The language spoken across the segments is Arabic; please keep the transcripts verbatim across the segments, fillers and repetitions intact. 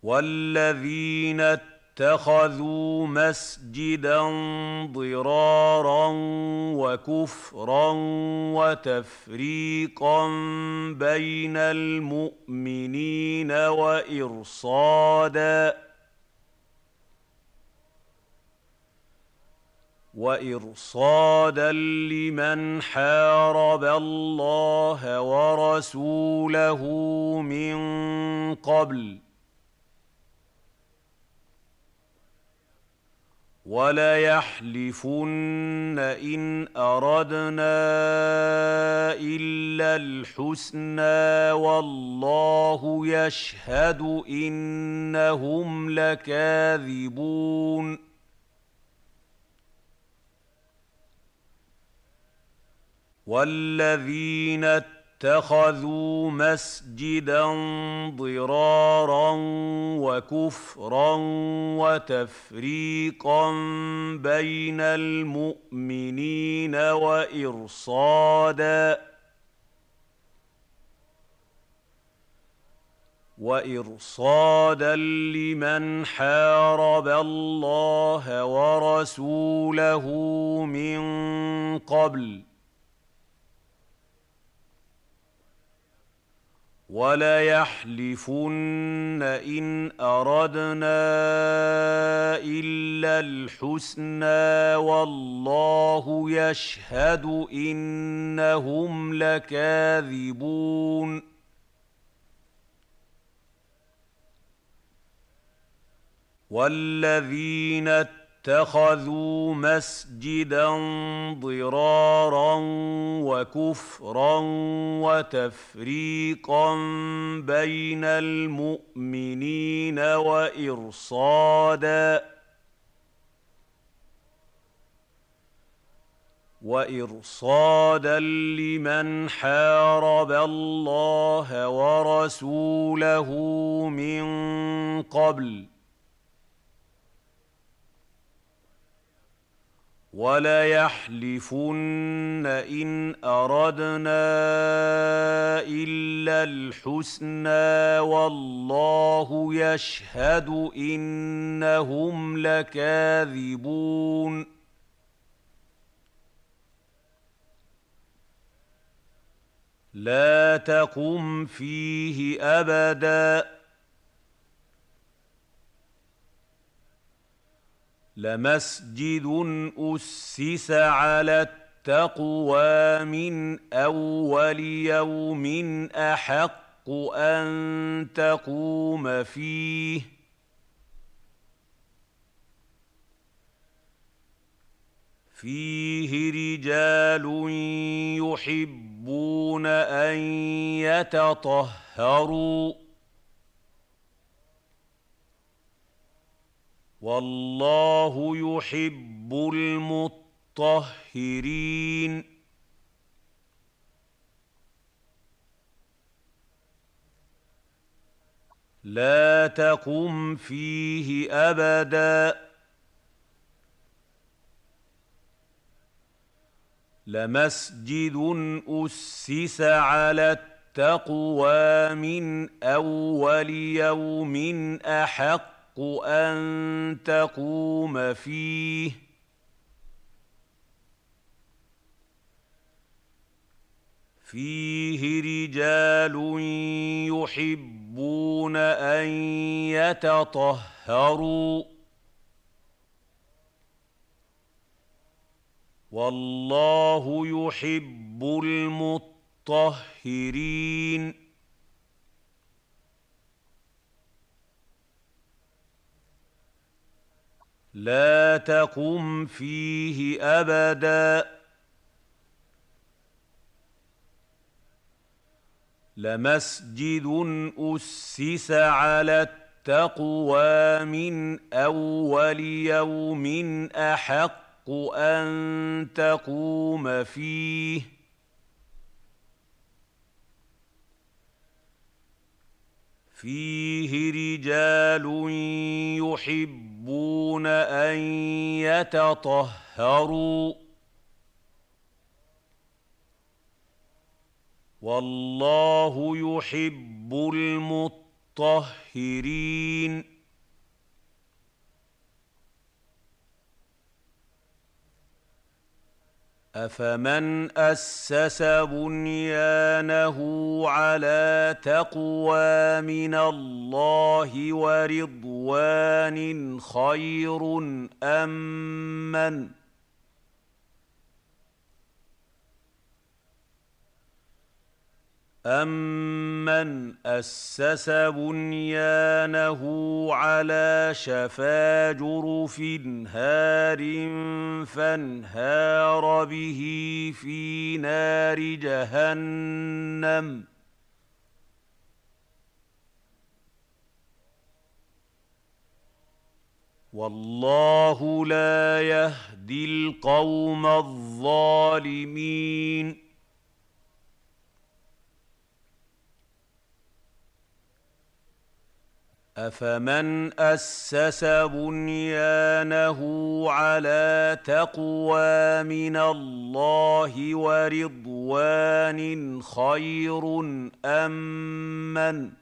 وَالَّذِينَ اتَّخَذُوا مَسْجِدًا ضِرَارًا وَكُفْرًا وَتَفْرِيقًا بَيْنَ الْمُؤْمِنِينَ وَإِرْصَادًا وَإِرْصَادًا لِّمَنْ حَارَبَ اللَّهَ وَرَسُولَهُ مِن قَبْلُ ۚ وَلَيَحْلِفُنَّ إِنْ أَرَدْنَا إِلَّا الْحُسْنَىٰ وَاللَّهُ يَشْهَدُ إِنَّهُمْ لَكَاذِبُونَ وَالَّذِينَ اتَّخَذُوا مَسْجِدًا ضِرَارًا وَكُفْرًا وَتَفْرِيقًا بَيْنَ الْمُؤْمِنِينَ وَإِرْصَادًا وَإِرْصَادًا لِّمَنْ حَارَبَ اللَّهَ وَرَسُولَهُ مِن قَبْلُ ۚ وَلَيَحْلِفُنَّ إِنْ أَرَدْنَا إِلَّا الْحُسْنَىٰ وَاللَّهُ يَشْهَدُ إِنَّهُمْ لَكَاذِبُونَ وَالَّذِينَ اتَّخَذُوا مَسْجِدًا ضِرَارًا وَكُفْرًا وَتَفْرِيقًا بَيْنَ الْمُؤْمِنِينَ وَإِرْصَادًا وَإِرْصَادًا لِّمَنْ حَارَبَ اللَّهَ وَرَسُولَهُ مِن قَبْلُ ۚ وَلَيَحْلِفُنَّ إِنْ أَرَدْنَا إِلَّا الْحُسْنَىٰ وَاللَّهُ يَشْهَدُ إِنَّهُمْ لَكَاذِبُونَ لَا تَقُمْ فِيهِ أَبَدًا ۚ لَمَسْجِدٌ أُسِّسَ عَلَى التَّقْوَىٰ مِنْ أَوَّلِ يَوْمٍ أَحَقُّ أَن تَقُومَ فِيهِ ۚ فِيهِ رِجَالٌ يُحِبُّونَ أَن يَتَطَهَّرُوا ۚ وَاللَّهُ يُحِبُّ الْمُطَّهِّرِينَ لَا تَقُمْ فِيهِ أَبَدًا ۚ لَمَسْجِدٌ أُسِّسَ عَلَى التَّقْوَىٰ مِنْ أَوَّلِ يَوْمٍ أَحَقُّ أَن تَقُومَ فِيهِ ۚ فِيهِ رِجَالٌ يُحِبُّونَ أَن يَتَطَهَّرُوا ۚ وَاللَّهُ يُحِبُّ الْمُطَّهِّرِينَ لَا تَقُمْ فِيهِ أَبَدًا ۚ لَمَسْجِدٌ أُسِّسَ عَلَى التَّقْوَىٰ مِنْ أَوَّلِ يَوْمٍ أَحَقُّ أَن تَقُومَ فِيهِ ۚ فِيهِ رِجَالٌ يُحِبُّونَ أَن يَتَطَهَّرُوا ۚ وَاللَّهُ يُحِبُّ الْمُطَّهِّرِينَ المطهرين أفمن أسس بنيانه على تقوى من الله ورضوان خير أم من أَمَّنْ أَسَّسَ بُنْيَانَهُ عَلَىٰ شَفَا جُرُفٍ هَارٍ فَانْهَارَ بِهِ فِي نَارِ جَهَنَّمَ ۗ وَاللَّهُ لَا يَهْدِي الْقَوْمَ الظَّالِمِينَ أَفَمَنْ أَسَّسَ بُنْيَانَهُ عَلَىٰ تَقْوَىٰ مِنَ اللَّهِ وَرِضْوَانٍ خَيْرٌ أَم مَّنْ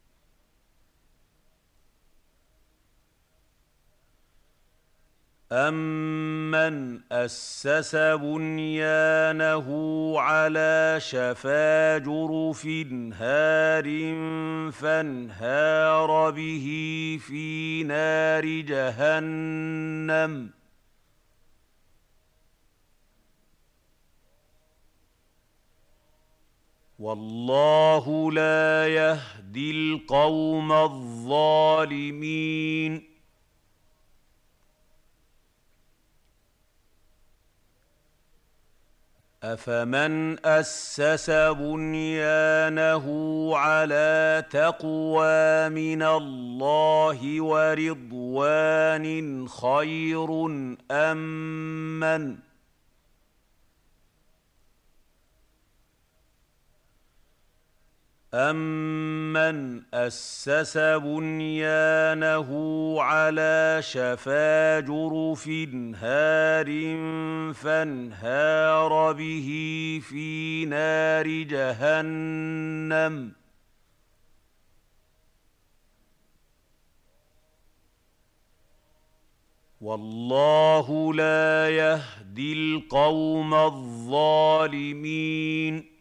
أَمَّنْ أَسَّسَ بُنْيَانَهُ عَلَىٰ شَفَا جُرُفٍ هَارٍ فَانْهَارَ بِهِ فِي نَارِ جَهَنَّمَ ۗ وَاللَّهُ لَا يَهْدِي الْقَوْمَ الظَّالِمِينَ أَفَمَنْ أَسَّسَ بُنْيَانَهُ عَلَىٰ تَقْوَىٰ مِنَ اللَّهِ وَرِضْوَانٍ خَيْرٌ أَم مَّنْ أَمَّنْ أَسَّسَ بُنْيَانَهُ عَلَىٰ شَفَا جُرُفٍ هَارٍ فَانْهَارَ بِهِ فِي نَارِ جَهَنَّمَ ۗ وَاللَّهُ لَا يَهْدِي الْقَوْمَ الظَّالِمِينَ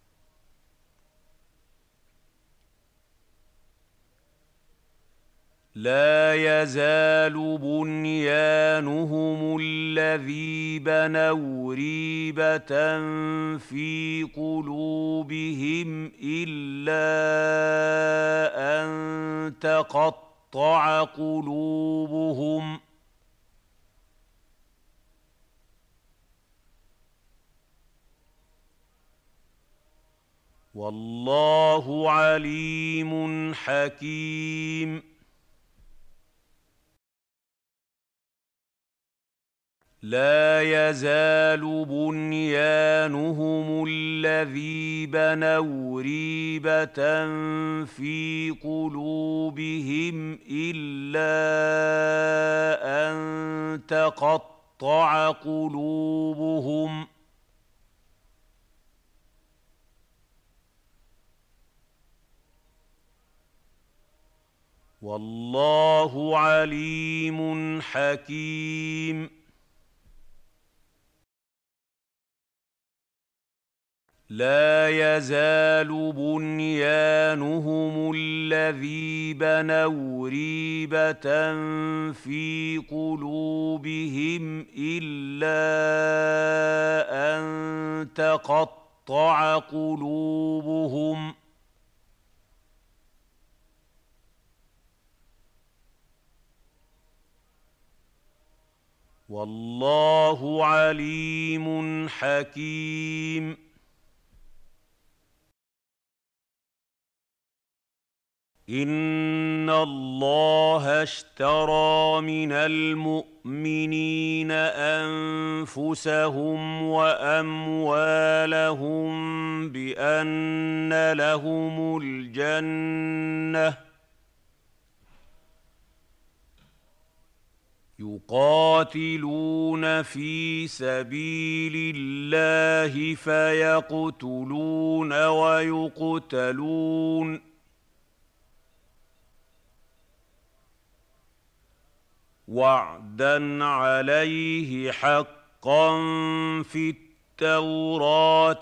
لَا يَزَالُ بُنْيَانُهُمُ الَّذِي بَنَوْا رِيبَةً فِي قُلُوبِهِمْ إِلَّا أَن تَقَطَّعَ قُلُوبُهُمْ ۗ وَاللَّهُ عَلِيمٌ حَكِيمٌ لَا يَزَالُ بُنْيَانُهُمُ الَّذِي بَنَوْا رِيبَةً فِي قُلُوبِهِمْ إِلَّا أَن تَقَطَّعَ قُلُوبُهُمْ ۗ وَاللَّهُ عَلِيمٌ حَكِيمٌ لَا يَزَالُ بُنْيَانُهُمُ الَّذِي بَنَوْا رِيبَةً فِي قُلُوبِهِمْ إِلَّا أَن تَقَطَّعَ قُلُوبُهُمْ ۗ وَاللَّهُ عَلِيمٌ حَكِيمٌ إِنَّ اللَّهَ اشْتَرَىٰ مِنَ الْمُؤْمِنِينَ أَنفُسَهُمْ وَأَمْوَالَهُم بِأَنَّ لَهُمُ الْجَنَّةَ ۚ يُقَاتِلُونَ فِي سَبِيلِ اللَّهِ فَيَقْتُلُونَ وَيُقْتَلُونَ ۖ وعدا عليه حقا في التوراة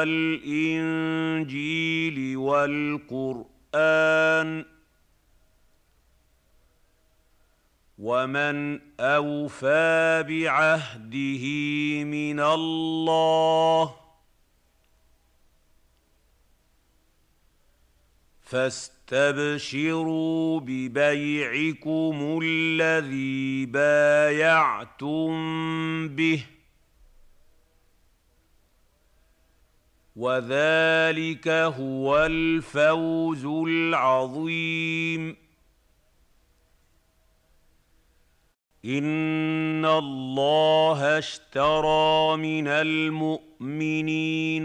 والإنجيل والقرآن ومن أوفى بعهده من الله فاستبشروا ببيعكم الذي بايعتم به وذلك هو الفوز العظيم. إن الله اشترى من المؤمنين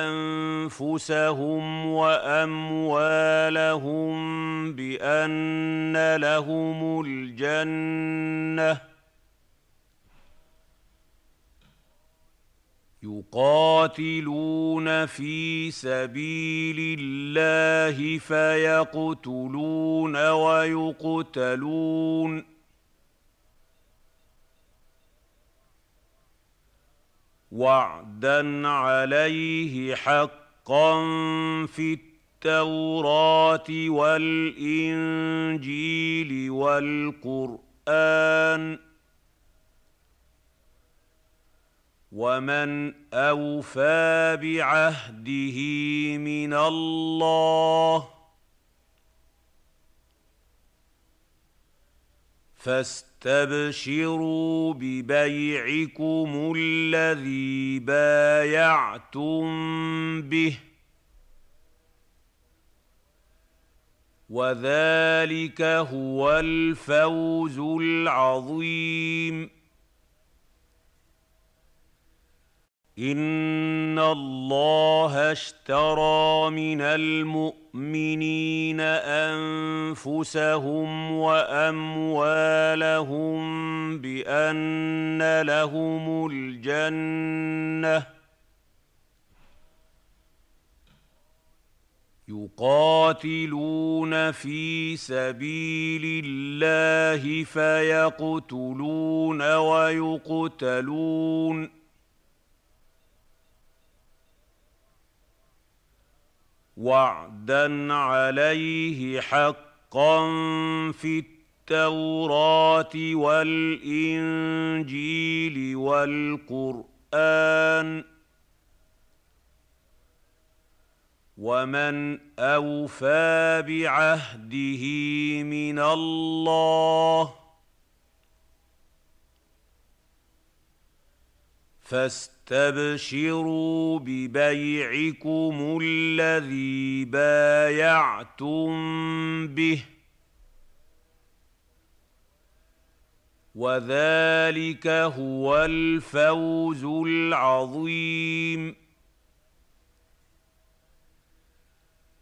أنفسهم وأموالهم بأن لهم الجنة يقاتلون في سبيل الله فيقتلون ويقتلون وعدا عليه حقا في التوراة والإنجيل والقرآن ومن أوفى بعهده من الله فاستبشروا ببيعكم الذي بايعتم به وذلك هو الفوز العظيم. إن الله اشترى من المؤمنين أنفسهم وأموالهم بأن لهم الجنة يقاتلون في سبيل الله فيقتلون ويقتلون وعدا عليه حقا في التوراة والإنجيل والقرآن ومن أوفى بعهده من الله فاستبشروا ببيعكم الذي بايعتم به وذلك هو الفوز العظيم.